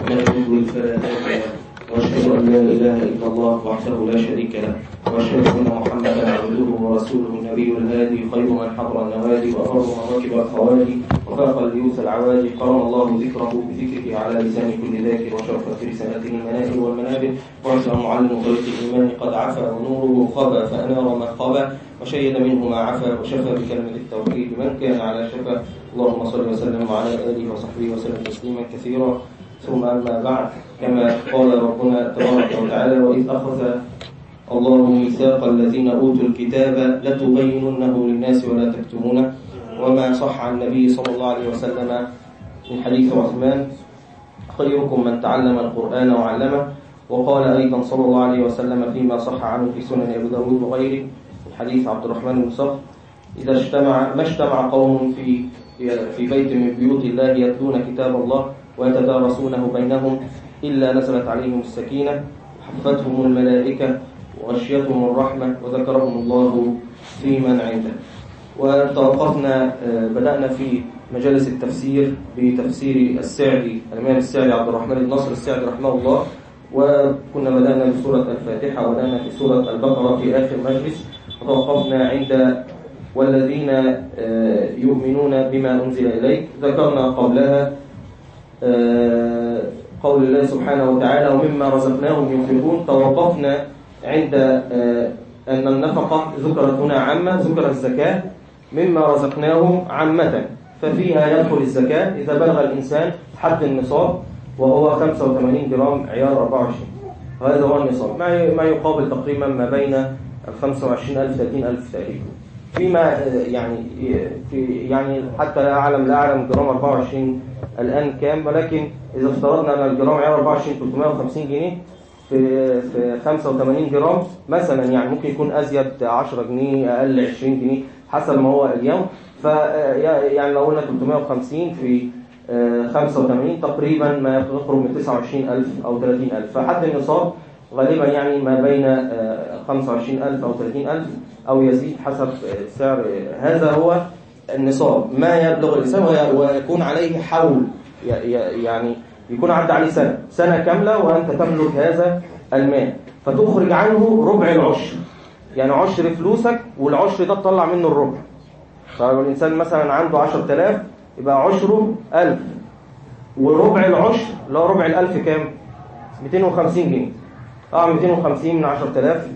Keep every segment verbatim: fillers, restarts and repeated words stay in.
لا يضل فلا هادي له واشهد ان لا اله الا الله وحده لا شريك له واشهد ان محمدا عبده ورسوله النبي الهادي خير من حضر النوادي وافر من ركب الخوادي وفاق اليوث العوادي قرن الله ذكره بذكره على لسان كل ذاكر وشرف في رسالته المناهل والمنابر وعسى معلم طريق الايمان قد عفا ونوره خبا فانار ما خبا وشيد منه ما عفا وشفى بكلمه التوحيد من كان على شفا. اللهم صل وسلم على اله وصحبه وسلم تسليما كثيرا. ثم أما بعد، كما قال ربنا تبارك وتعالى: وإذ أخذ الله ميثاق الذين أوتوا الكتاب لتبيننه للناس ولا تكتمونه. وما صح عن النبي صلى الله عليه وسلم من حديث عثمان: خيركم من تعلم القرآن وعلمه. وقال أيضا صلى الله عليه وسلم فيما صح عنه في سنن أبي داود وغيره من حديث عبد الرحمن بن صخر: إذا اجتمع ما اجتمع قوم في في بيت من بيوت الله يتلون كتاب الله ويتدارسونه بينهم إلا نزلت عليهم السكينة وحفتهم الملائكة وغشيتهم الرحمة وذكرهم الله في من عنده. وتوقفنا بدأنا في مجالس التفسير بتفسير السعدي الإمام السعدي عبد الرحمن بن ناصر السعدي رحمه الله، وكنا بدأنا بسورة الفاتحة وبدأنا في سورة البقرة في آخر مجلس، وتوقفنا عند والذين يؤمنون بما أنزل إليك. ذكرنا قبلها قول الله سبحانه وتعالى: ومما رزقناهم ينفقون. توقفنا عند أن النفقة ذكرت هنا عامة، ذكر الزكاة مما رزقناهم عامة، ففيها يدخل الزكاة إذا بلغ الإنسان حد النصاب وهو خمسة وثمانين جرام عيار أربعة وعشرين، هذا هو النصاب، ما يقابل تقريبا ما بين خمسة وعشرين ألف ثلاثين ألف تقريبا. فيما يعني في يعني حتى لا أعلم لا أعلم جرام أربعة وعشرين الآن كام، ولكن إذا افترضنا أن الجرام عيار أربعة وعشرين ثلاثمائة وخمسين جنيه في في خمسة وثمانين جرام مثلا، يعني ممكن يكون أزيد عشرة جنيه أقل عشرين جنيه حسب ما هو اليوم. فيعني لو قلنا ثلاثمائة وخمسين في خمسة وثمانين تقريبا ما يقرب من تسعة وعشرين ألف أو ثلاثين ألف. فحد النصاب غالبا يعني ما بين خمسة وعشرين ألف أو ثلاثين ألف أو يزيد حسب سعر. هذا هو النصاب، ما يبلغ الإنسان ويكون عليه حول، يعني يكون عدى عليه سنة سنة كاملة وأنت تملك هذا المال، فتخرج عنه ربع العشر، يعني عشر فلوسك والعشر ده تطلع منه الربع. فلو الإنسان مثلا عنده عشرة آلاف يبقى عشره ألف، وربع العشر اللي هو ربع الألف كام؟ مئتين وخمسين جنيه. اه مئتين وخمسين من عشرة آلاف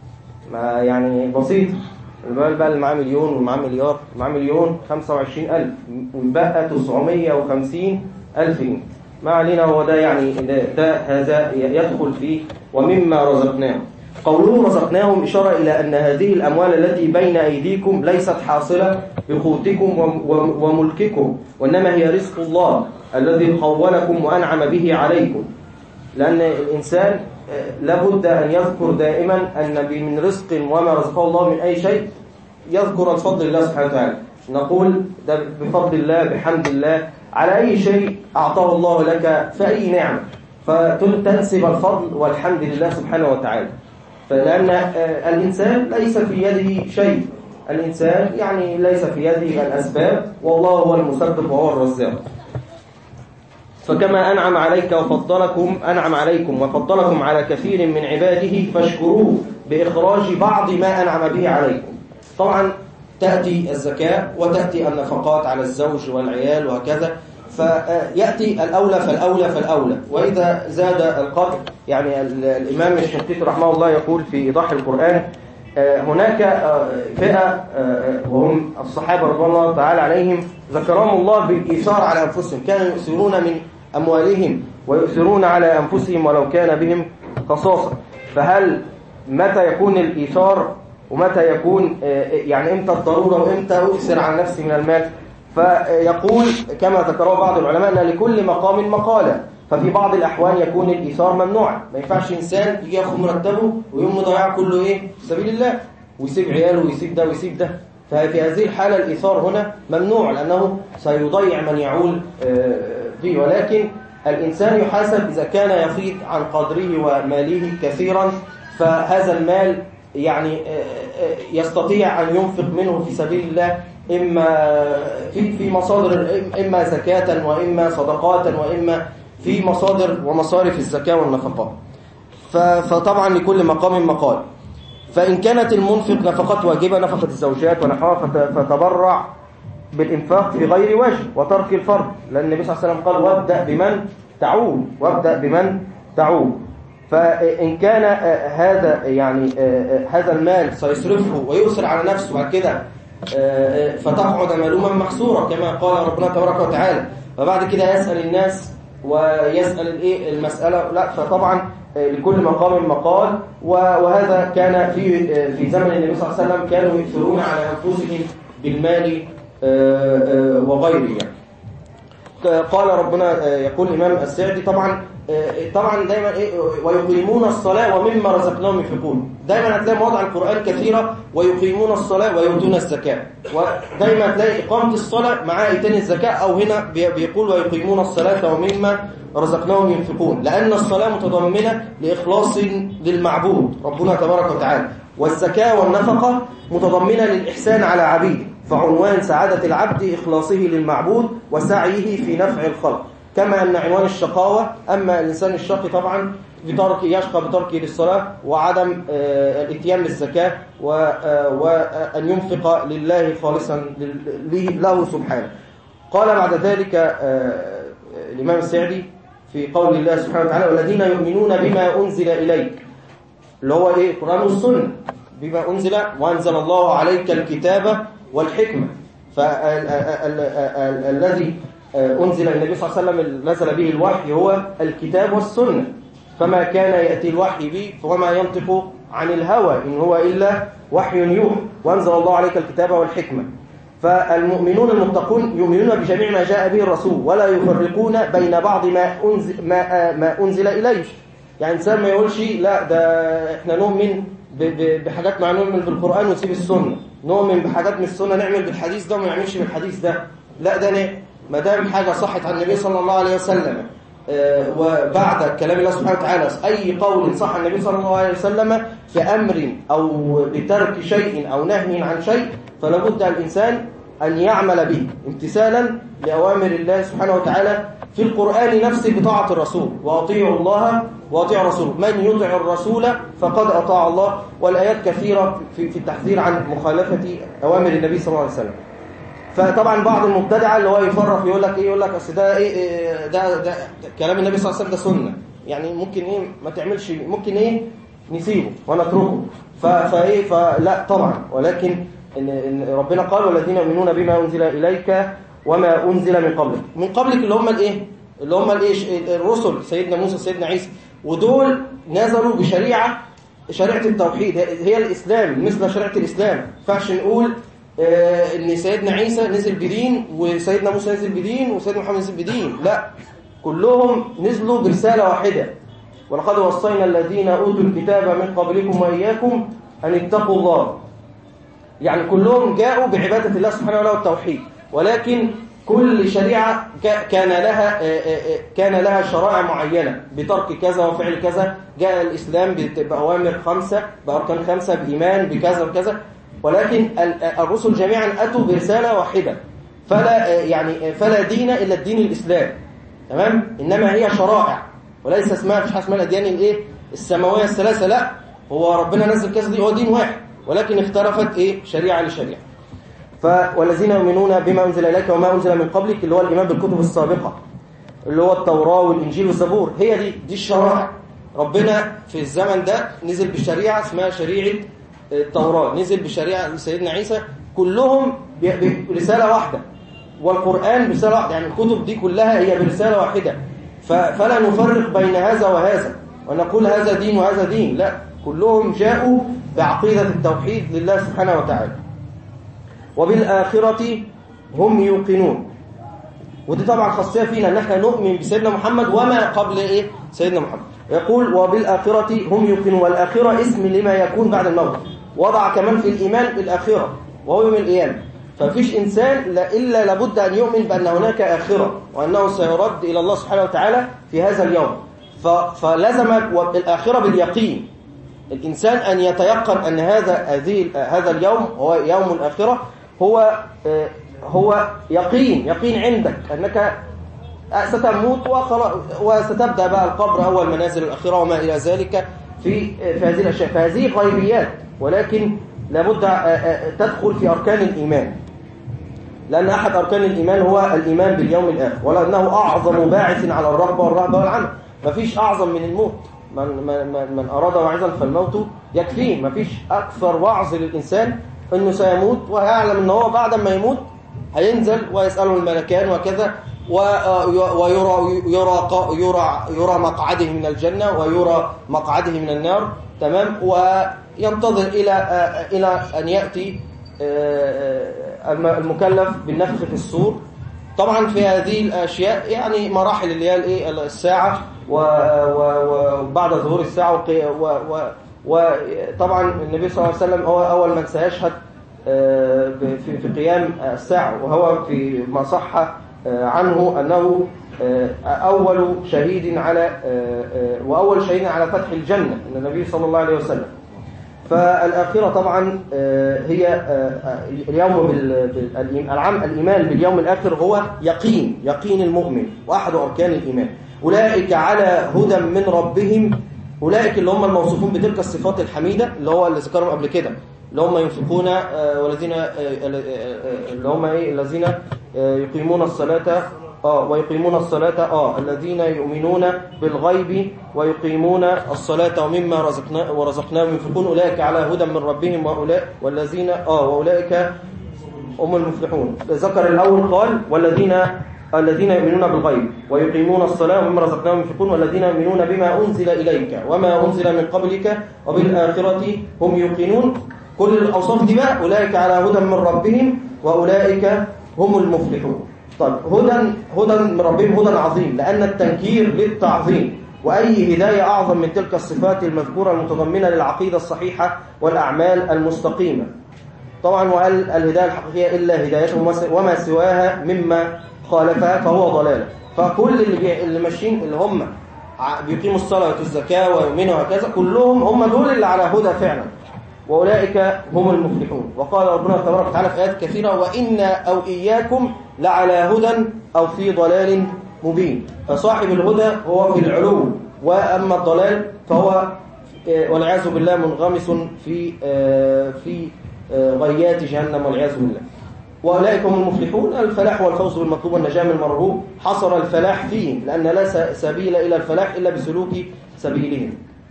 ما يعني بسيط. البال بقى اللي معاه مليون ومعاه مليار، معاه مليون خمسة وعشرين ألف ويبقى تسعمائة وخمسين ألف جنيه. ما علينا، هو ده يعني ده, ده هذا يدخل فيه ومما رزقناهم. قوله رزقناهم إشارة إلى أن هذه الأموال التي بين أيديكم ليست حاصلة بقوتكم وملككم، وإنما هي رزق الله الذي خولكم وأنعم به عليكم. لأن الإنسان لابد أن يذكر دائما أن من رزق وما رزقه الله من أي شيء يذكر الفضل الله سبحانه وتعالى. نقول ده بفضل الله بحمد الله على أي شيء أعطاه الله لك فأي نعمة، فتنسب الفضل والحمد لله سبحانه وتعالى. فلأن الإنسان ليس في يده شيء، الإنسان يعني ليس في يده الأسباب، والله هو المسبب وهو الرزاق. فكما أنعم عليك وفضلكم أنعم عليكم وفضلكم على كثير من عباده فاشكروه بإخراج بعض ما أنعم به عليكم. طبعا تأتي الزكاة وتأتي النفقات على الزوج والعيال وهكذا، فيأتي الأولى فالأولى فالأولى. وإذا زاد القدر، يعني الإمام الشنقيطي رحمه الله يقول في إيضاح القرآن: هناك فئة وهم الصحابة رضي الله تعالى عليهم ذكرهم الله بالإيثار على أنفسهم، كانوا يؤثرون من أموالهم ويؤثرون على أنفسهم ولو كان بهم خصاصة. فهل متى يكون الإيثار ومتى يكون يعني إمتى الضرورة وإمتى أؤثر على نفسي من المال؟ فيقول كما ذكره بعض العلماء أن لكل مقام مقالة، ففي بعض الأحوال يكون الإيثار ممنوع. ما ينفعش إنسان يجي ياخد مرتبه ويوم مضيع كله إيه في سبيل الله ويسيب عياله ويسيب ده ويسيب ده. ففي هذه الحالة الإيثار هنا ممنوع، لأنه سيضيع من يعول فيه. ولكن الإنسان يحاسب إذا كان يفيض عن قدره وماله كثيرا، فهذا المال يعني يستطيع أن ينفق منه في سبيل الله، إما في في مصادر، إما زكاة وإما صدقات وإما في مصادر ومصارف الزكاة والنفقات. فطبعا لكل مقام مقال. فإن كانت المنفق نفقات واجبة نفقة الزوجات ونحوها فتبرع بالإنفاق في غير وجه وترك الفرض، لأن النبي صلى الله عليه وسلم قال وابدأ بمن تعول وابدأ بمن تعول. فإن كان هذا يعني هذا المال سيصرفه ويؤثر على نفسه بعد كده فتقعد ملوما محصورا كما قال ربنا تبارك وتعالى، فبعد كده يسأل الناس ويسأل الايه المسألة، لا فطبعا لكل مقام مقال. وهذا كان في في زمن النبي صلى الله عليه وسلم كانوا يؤثرون على أنفسهم بالمال وغيره يعني. قال ربنا يقول الإمام السعدي طبعا طبعا دايما ايه ويقيمون الصلاة ومما رزقناهم ينفقون، دايما هتلاقي مواضع القرآن كثيرة ويقيمون الصلاة ويؤتون الزكاة، ودايما هتلاقي إقامة الصلاة مع إيتان الزكاة، أو هنا بيقول ويقيمون الصلاة ومما رزقناهم ينفقون، لأن الصلاة متضمنة لإخلاص للمعبود ربنا تبارك وتعالى، والزكاة والنفقة متضمنة للإحسان على عبيده، فعنوان سعادة العبد إخلاصه للمعبود وسعيه في نفع الخلق، كما أن عنوان الشقاوة أما الإنسان الشقي طبعا بترك يشقى بتركه للصلاة وعدم الاتيان للزكاة وأن ينفق لله خالصا له سبحانه. قال بعد ذلك الإمام السعدي في قول الله سبحانه وتعالى والذين يؤمنون بما أنزل إليك، اللي هو إيه القرآن والسنة، بما أنزل وأنزل الله عليك الكتاب والحكمة، فالذي أنزل النبي صلى الله عليه وسلم نزل به الوحي هو الكتاب والسنة، فما كان يأتي الوحي به وما ينطق عن الهوى إن هو إلا وحي يوحى، وأنزل الله عليك الكتاب والحكمة. فالمؤمنون المتقون يؤمنون بجميع ما جاء به الرسول ولا يفرقون بين بعض ما أنزل, ما ما أنزل إليه. يعني إنسان ما يقولش لا ده إحنا نؤمن بحاجات مع نؤمن بالقرآن ونسيب السنة، نؤمن بحاجات من السنة نعمل بالحديث ده وما نعملش بالحديث ده، لا ده نه ما دام حاجة صحت عن النبي صلى الله عليه وسلم آه وبعد كلام الله سبحانه وتعالى أي قول صح النبي صلى الله عليه وسلم في أمر أو بترك شيء أو نهي عن شيء، فلا بد الإنسان أن يعمل به امتثالا لأوامر الله سبحانه وتعالى في القرآن نفسه بطاعة الرسول، وأطيعوا الله وأطيعوا الرسول، من يطع الرسول فقد أطاع الله، والآيات كثيرة في التحذير عن مخالفة أوامر النبي صلى الله عليه وسلم. فطبعا بعض المبتدعه اللي هو يفرق يقول لك ايه يقول لك اصل ده ايه ده, ده كلام النبي صلى الله عليه وسلم ده سنه، يعني ممكن ايه ما تعملش، ممكن ايه نسيبه ونتركه، فايه فلا طبعا، ولكن إن, ان ربنا قال والذين يؤمنون بما انزل اليك وما انزل من قبلك، من قبلك اللي هم الايه اللي هم الايه الرسل سيدنا موسى سيدنا عيسى، ودول نزلوا بشريعه شريعه التوحيد هي الاسلام مثل شريعه الاسلام، ما ينفعش نقول آه ان سيدنا عيسى نزل بدين وسيدنا موسى نزل بدين وسيدنا محمد نزل بدين، لا كلهم نزلوا برسالة واحدة، ولقد وصينا الذين اوتوا الكتاب من قبلكم واياكم ان اتقوا الله، يعني كلهم جاءوا بعبادة الله سبحانه وتعالى والتوحيد، ولكن كل شريعة كان لها كان لها شرائع معينة بترك كذا وفعل كذا. جاء الإسلام بأوامر خمسة بأركان خمسة بإيمان بكذا وكذا، ولكن الرسل جميعا أتوا برسالة واحدة، فلا يعني فلا دين إلا الدين الإسلام، تمام؟ إنما هي شرائع وليس اسمها مش اسمها الأديان الإيه السماوية الثلاثة، لا هو ربنا نزل كذا دي هو دين واحد، ولكن اختلفت إيه شريعة لشريعة. فوالذين يؤمنون بما أنزل إليك وما أنزل من قبلك اللي هو الإيمان بالكتب السابقة اللي هو التوراة والإنجيل والزبور، هي دي دي الشرائع. ربنا في الزمن ده نزل بشريعة اسمها شريعة التوراة، نزل بشريعة لسيدنا عيسى، كلهم برسالة واحدة، والقرآن برسالة واحدة، يعني الكتب دي كلها هي برسالة واحدة، فلا نفرق بين هذا وهذا ونقول هذا دين وهذا دين، لا كلهم جاءوا بعقيدة التوحيد لله سبحانه وتعالى. وبالآخرة هم يوقنون، ودي طبعا خاصية فينا ان احنا نؤمن بسيدنا محمد وما قبل ايه سيدنا محمد. يقول وبالآخرة هم يوقنون، والآخرة اسم لما يكون بعد الموت، وضع كمان في الإيمان بالآخرة وهو يوم القيامة، ففيش إنسان إلا لابد أن يؤمن بأن هناك آخرة وأنه سيرد إلى الله سبحانه وتعالى في هذا اليوم، فلازم الآخرة باليقين، الإنسان أن يتيقن أن هذا هذا اليوم هو يوم الآخرة، هو هو يقين يقين عندك أنك ستموت وستبدأ بقى القبر أول منازل الأخيرة وما إلى ذلك في في هذه الأشياء. فهذه غيبيات، ولكن لابد تدخل في أركان الإيمان، لأن أحد أركان الإيمان هو الإيمان باليوم الآخر، ولأنه أعظم باعث على الرغبة والرهبة والعمل. مفيش أعظم من الموت. من, من, من أراد وعظا فالموت يكفيه. مفيش أكثر وعظ للإنسان أنه سيموت ويعلم أنه هو بعد ما يموت هينزل ويسأله الملكان وكذا، ويرى يرى يرى يرى مقعده من الجنة ويرى مقعده من النار، تمام، وينتظر إلى إلى أن يأتي المكلف بالنفخ في الصور. طبعا في هذه الأشياء يعني مراحل اللي هي الايه الساعة وبعد ظهور الساعة، وطبعا النبي صلى الله عليه وسلم هو أول من سيشهد في قيام الساعة، وهو في ما صح عنه أنه أول شهيد على وأول شهيد على فتح الجنة النبي صلى الله عليه وسلم. فالآخرة طبعا هي اليوم العام. الإيمان باليوم الآخر هو يقين يقين المؤمن وأحد أركان الإيمان. أولئك على هدى من ربهم، أولئك اللي هم الموصوفون بتلك الصفات الحميدة اللي هو اللي ذكرهم قبل كده، اللي هم ينفقون والذين اللي هم ايه الذين يقيمون الصلاة اه ويقيمون الصلاة اه الذين يؤمنون بالغيب ويقيمون الصلاة ومما رزقنا ورزقناهم ينفقون، أولئك على هدى من ربهم وأولئك والذين اه وأولئك هم المفلحون. ذكر الأول قال والذين الذين يؤمنون بالغيب ويقيمون الصلاة ومما رزقناهم ينفقون والذين يؤمنون بما أنزل إليك وما أنزل من قبلك وبالآخرة هم يوقنون. كل الأوصاف دي بقى أولئك على هدى من ربهم وأولئك هم المفلحون. طيب هدى هدى من ربهم هدى عظيم، لأن التنكير للتعظيم، وأي هداية أعظم من تلك الصفات المذكورة المتضمنة للعقيدة الصحيحة والأعمال المستقيمة. طبعا وقال الهداية الحقيقية إلا هدايته وما سواها مما خالفها فهو ضلالة. فكل اللي اللي ماشيين اللي هم بيقيموا الصلاة والزكاة ويؤمنوا وكذا كلهم هم دول اللي على هدى فعلا، وأولئك هم المفلحون. وقال ربنا تبارك وتعالى في آيات كثيرة وإنا أو إياكم لعلى هدى أو في ضلال مبين. فصاحب الهدى هو في العلو، وأما الضلال فهو والعياذ بالله منغمس في في غيات جهنم والعياذ بالله. وأولئك هم المفلحون. الفلاح والفوز بالمطلوب والنجاة من المرغوب، حصر الفلاح فيه لأن لا سبيل إلى الفلاح إلا بسلوك سبيلهم.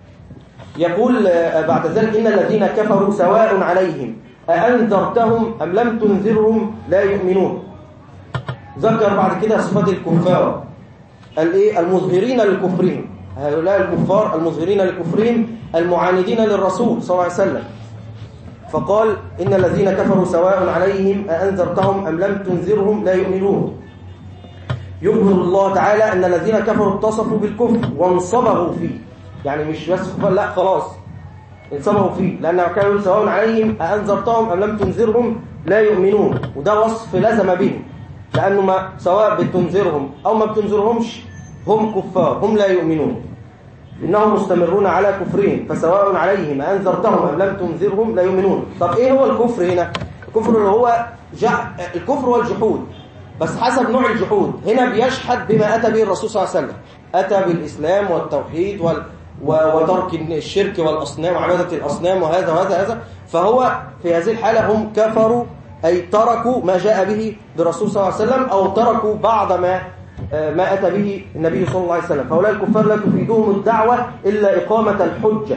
يقول بعد ذلك إن الذين كفروا سواء عليهم أأنذرتهم أم لم تنذرهم لا يؤمنون. ذكر بعد كده صفات الكفار المظهرين لكفرهم، هؤلاء الكفار المظهرين لكفرهم المعاندين للرسول صلى الله عليه وسلم. فقال إن الذين كفروا سواء عليهم أأنذرتهم أم لم تنذرهم لا يؤمنون. يخبر الله تعالى أن الذين كفروا اتصفوا بالكفر وانصبغوا فيه، يعني مش بس كفار، لا خلاص انصبغوا فيه، لأنه كانوا سواء عليهم أأنذرتهم أم لم تنذرهم لا يؤمنون. وده وصف لزم بهم، لأنه ما سواء بتنذرهم أو ما بتنذرهمش هم كفار، هم لا يؤمنون، إنهم مستمرون على كفرهم. فسواء عليهم أنذرتهم أم لم تنذرهم لا يؤمنون. طب إيه هو الكفر هنا؟ الكفر اللي هو جح... الكفر والجحود، بس حسب نوع الجحود. هنا بيشحد بما أتى به الرسول صلى الله عليه وسلم، أتى بالإسلام والتوحيد وال... وترك الشرك والأصنام وعبادة الأصنام وهذا وهذا هذا. فهو في هذه الحالة هم كفروا، أي تركوا ما جاء به الرسول صلى الله عليه وسلم، أو تركوا بعض ما ما أتى به النبي صلى الله عليه وسلم. فهؤلاء الكفار لا تفيدهم الدعوة إلا إقامة الحجة،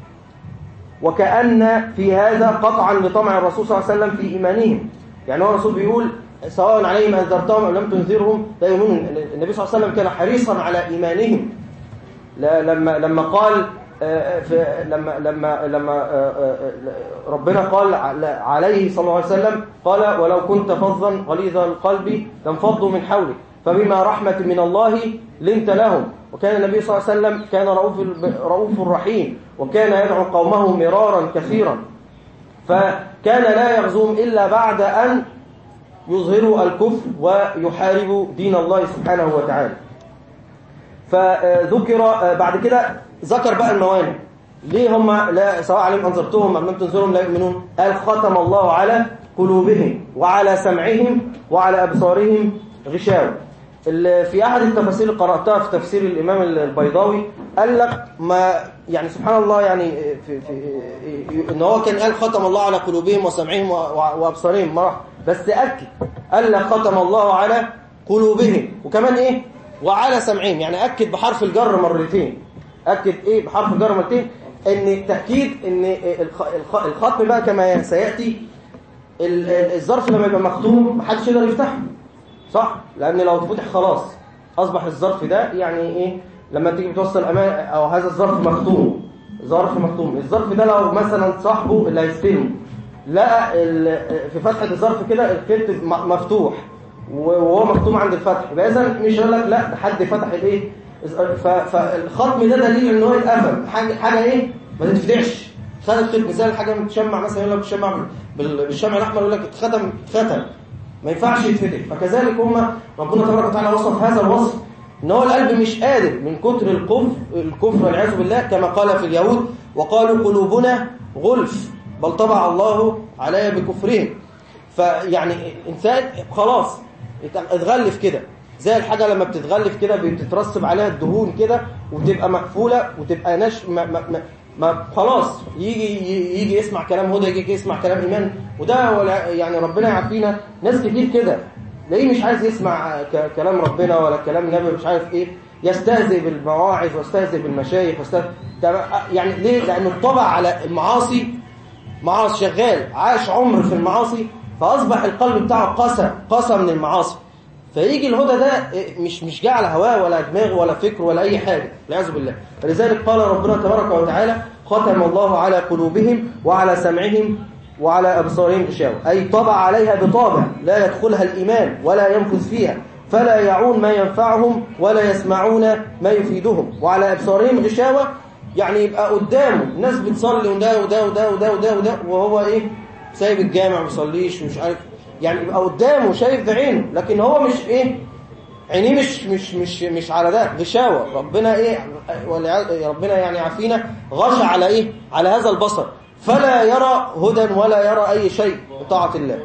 وكأن في هذا قطعا لطمع الرسول صلى الله عليه وسلم في إيمانهم. يعني هو الرسول بيقول سواء عليهم أنذرتهم أو لم تنذرهم لا يؤمنون. النبي صلى الله عليه وسلم كان حريصا على إيمانهم. لما لما قال في لما لما لما ربنا قال عليه صلى الله عليه وسلم، قال ولو كنت فظا غليظ القلب لانفضوا من حولك فبما رحمة من الله لنت لهم. وكان النبي صلى الله عليه وسلم كان رؤوف رؤوف رحيم، وكان يدعو قومه مرارا كثيرا، فكان لا يغزوهم إلا بعد أن يظهروا الكفر ويحاربوا دين الله سبحانه وتعالى. فذكر بعد كده ذكر بقى الموانع ليه هم لا سواء عليهم أنذرتهم أم لم تنذرهم لا يؤمنون. قال ختم الله على قلوبهم وعلى سمعهم وعلى أبصارهم غشاوة. في أحد التفاسير اللي قرأتها في تفسير الإمام البيضاوي قال لك ما يعني سبحان الله يعني في في إن هو كان قال ختم الله على قلوبهم وسمعهم وأبصارهم مرة، بس أكد قال لك ختم الله على قلوبهم وكمان إيه وعلى سمعهم، يعني أكد بحرف الجر مرتين، أكد إيه بحرف الجر مرتين، إن تأكيد إن الختم بقى كما سيأتي الظرف لما يبقى مختوم محدش يقدر يفتحه، صح؟ لأن لو فتح خلاص أصبح الظرف ده يعني إيه لما تيجي بتوصل أمان أو هذا الظرف مختوم، ظرف مختوم، الظرف ده لو مثلا صاحبه اللي هيستلم لقى في فتحة الظرف كده الخيط مفتوح وهو مختوم عند الفتح، يبقى إذا مش يقول لك لا ده حد فتح الإيه، فالختم ده دليل إن هو يتقفل، حاجة حاجة إيه ما تتفتحش. خد الخيط مثال حاجة بتشمع مثلا يقول لك بتشمع بالشمع الأحمر يقول لك اتختم اتختم ما ينفعش يتفتح، فكذلك هم ربنا تبارك وتعالى وصف هذا الوصف ان هو القلب مش قادر من كتر الكفر الكفر والعياذ بالله، كما قال في اليهود وقالوا قلوبنا غلف بل طبع الله عليها بكفرهم. فيعني انسان خلاص اتغلف كده زي الحاجه لما بتتغلف كده بتترسب عليها الدهون كده وتبقى مقفوله وتبقى نش ما ما ما ما خلاص يجي يجي يسمع كلام هدى، يجي يسمع كلام ايمان، وده يعني ربنا يعافينا. ناس كتير كده ليه مش عايز يسمع كلام ربنا ولا كلام النبي، مش عارف ايه، يستهزئ بالمواعظ ويستهزئ بالمشايخ ويستهزئ يعني ليه؟ لانه اتطبع على المعاصي، معاصي شغال عاش عمر في المعاصي، فاصبح القلب بتاعه قسى قسى من المعاصي، فيجي الهدى ده مش مش جاء على هواه ولا دماغ ولا فكر ولا اي حاجه والعياذ بالله. فلذلك قال ربنا تبارك وتعالى ختم الله على قلوبهم وعلى سمعهم وعلى أبصارهم غشاوة، أي طبع عليها بطابع لا يدخلها الإيمان ولا ينفذ فيها، فلا يعون ما ينفعهم ولا يسمعون ما يفيدهم. وعلى أبصارهم غشاوة يعني يبقى قدامه الناس بتصلي وده وده وده وده وده وده وهو إيه سايب الجامع ويصليش ومش عارف، يعني يبقى قدامه شايف بعينه لكن هو مش إيه عينيه مش مش مش مش على ده غشاوة. ربنا إيه ربنا يعني عافينا غش على إيه على هذا البصر، فلا يرى هدى ولا يرى أي شيء بطاعة الله.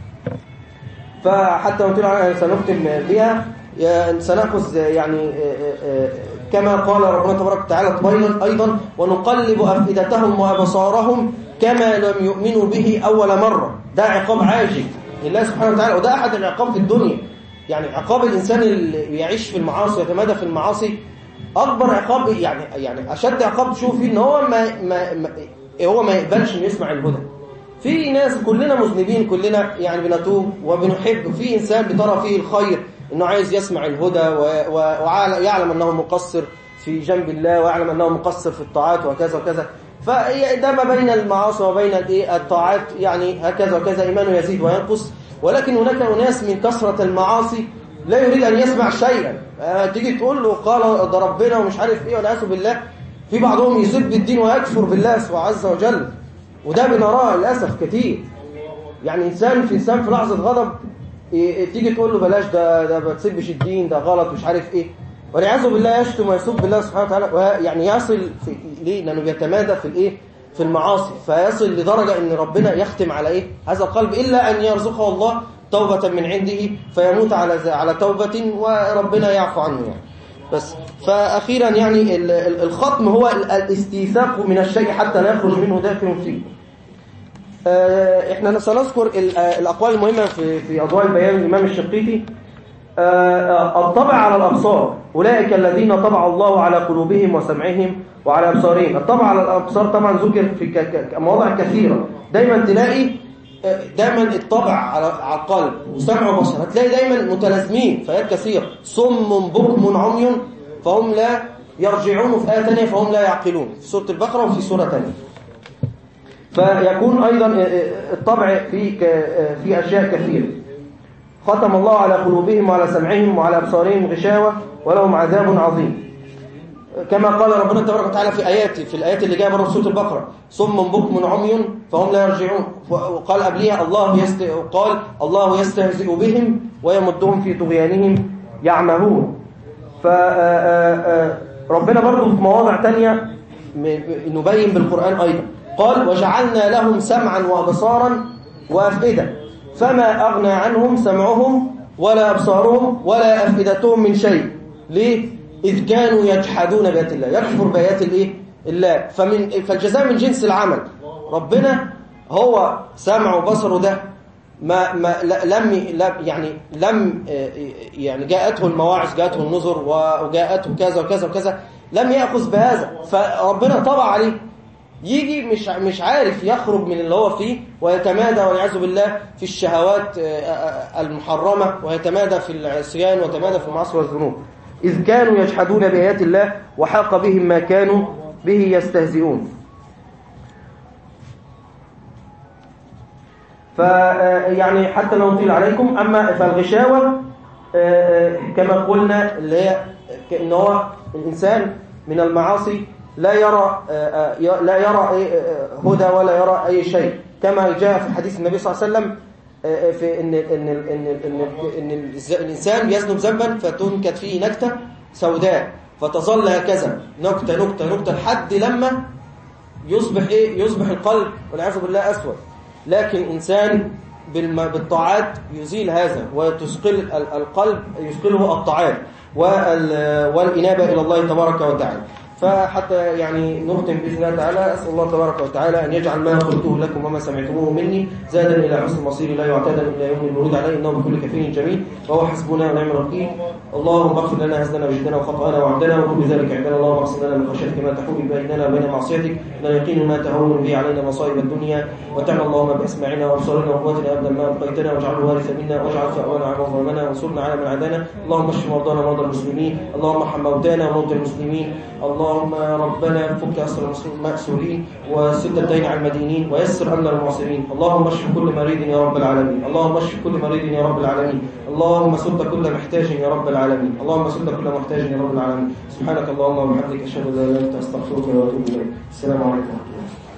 فحتى نطير عنها سنختم بها سنأخذ يعني كما قال ربنا تبارك وتعالى أيضا ونقلب أفئدتهم وأبصارهم كما لم يؤمنوا به أول مرة. ده عقاب عاجل لله سبحانه وتعالى، وده أحد العقاب في الدنيا. يعني عقاب الإنسان اللي يعيش في المعاصي ويتمادى في المعاصي أكبر عقاب، يعني يعني أشد عقاب تشوف فيه إن هو ما, ما, ما هو ما يقبلش إنه يسمع الهدى. في ناس كلنا مذنبين كلنا يعني بنتوب وبنحب، في إنسان بترى فيه الخير إنه عايز يسمع الهدى ويعلم أنه مقصر في جنب الله ويعلم أنه مقصر في الطاعات وكذا وكذا، فده ما بين المعاصي وبين الطاعات يعني هكذا وكذا إيمانه يزيد وينقص. ولكن هناك أناس من كثرة المعاصي لا يريد أن يسمع شيئا، تيجي تقول له قال ده ربنا ومش عارف إيه والعياذ بالله، في بعضهم يسب الدين ويكفر بالله عز وجل، وده بنراه للأسف كتير. يعني إنسان في إنسان في لحظة غضب تيجي تقول له بلاش ده ده ما تسبش الدين ده غلط مش عارف إيه، والعياذ بالله يشتم ويسب بالله سبحانه وتعالى، يعني يصل في ليه؟ لأنه بيتمادى في الإيه في المعاصي، فيصل لدرجة إن ربنا يختم على إيه هذا القلب إلا أن يرزقه الله توبة من عنده فيموت على على توبة وربنا يعفو عنه يعني. بس فأخيرا يعني الختم هو الاستيثاق من الشيء حتى لا يخرج منه داخل فيه. احنا سنذكر الأقوال المهمة في في أضواء البيان الإمام الشنقيطي. الطبع على الأبصار أولئك الذين طبع الله على قلوبهم وسمعهم وعلى أبصارهم. الطبع على الأبصار طبعا ذكر في مواضع كثيرة، دايما تلاقي دايما الطبع على القلب وسمع وبصر هتلاقي دايما متلازمين في آيات كثيرة، صم بكم عمي فهم لا يرجعون، في آية ثانية فهم لا يعقلون في سورة البقرة وفي سورة ثانية. فيكون أيضا الطبع في في أشياء كثيرة. ختم الله على قلوبهم وعلى سمعهم وعلى أبصارهم غشاوة ولهم عذاب عظيم، كما قال ربنا تبارك وتعالى في آيات في الآيات اللي جايه بره سورة البقرة، صم بكم عمي فهم لا يرجعون. وقال قبلها الله يست قال الله يستهزئ بهم ويمدهم في طغيانهم يعمهون. فربنا برضو في مواضع تانية نبين بالقرآن أيضا قال وجعلنا لهم سمعا وأبصارا وأفئدة فما أغنى عنهم سمعهم ولا أبصارهم ولا أفئدتهم من شيء. ليه؟ إذ كانوا يجحدون بآيات الله، يكفر بآيات الإيه؟ الله. فمن فالجزاء من جنس العمل. ربنا هو سمع وبصره ده ما ما لم يعني لم يعني جاءته المواعظ، جاءته النذر، وجاءته كذا وكذا وكذا، لم يأخذ بهذا، فربنا طبع عليه. يجي مش مش عارف يخرج من اللي هو فيه، ويتمادى والعياذ بالله في الشهوات المحرمة، ويتمادى في العصيان، ويتمادى في المعاصي والذنوب. إذ كانوا يجحدون بآيات الله وحاق بهم ما كانوا به يستهزئون. فيعني حتى لا نطيل عليكم، أما فالغشاوة كما قلنا اللي هي كأنه هو الإنسان من المعاصي لا يرى لا يرى هدى ولا يرى أي شيء، كما جاء في حديث النبي صلى الله عليه وسلم في إن إن إن إن, إن الإنسان يذنب ذنبا فتنكت فيه نكتة سوداء، فتظل هكذا نكتة نكتة نكتة لحد لما يصبح إيه؟ يصبح القلب والعياذ بالله أسود. لكن إنسان بالطاعات يزيل هذا وتثقل القلب، يثقله الطاعات والإنابة إلى الله تبارك وتعالى. فحتى يعني نختم بإذن الله تعالى، أسأل الله تبارك وتعالى أن يجعل ما قلته لكم وما سمعتموه مني زادا إلى حسن المصير لا يعتادا إلى يوم المولود عليه، إنه بكل كفيل جميل وهو حسبنا ونعم الوكيل. اللهم اغفر لنا هزلنا وجدنا وخطأنا وعمدنا وكل ذلك عندنا. اللهم اغفر لنا من خشيتك ما تحول بيننا وبين معصيتك، من اليقين ما تهون به علينا مصائب الدنيا، وتعالى اللهم بأسماعنا وأبصارنا وقواتنا أبدا ما أبقيتنا، واجعله الوارث منا، واجعل ثأرنا على من ظلمنا، وانصرنا على من عادانا. اللهم اشف مرضانا ومرضى المسلمين، اللهم ارحم موتانا وموتى المسلمين، اللهم ربنا فك أسر المأسورين وسد الدين على المدينين ويسر أمر المعسرين. اللهم اشف كل مريض يا رب العالمين، اللهم اشف كل مريض يا رب العالمين، اللهم سد كل محتاج يا رب العالمين، اللهم سد كل محتاج يا رب العالمين. سبحانك اللهم وبحمدك أشهد أن لا إله إلا أنت أستغفرك وأتوب إليك. السلام عليكم.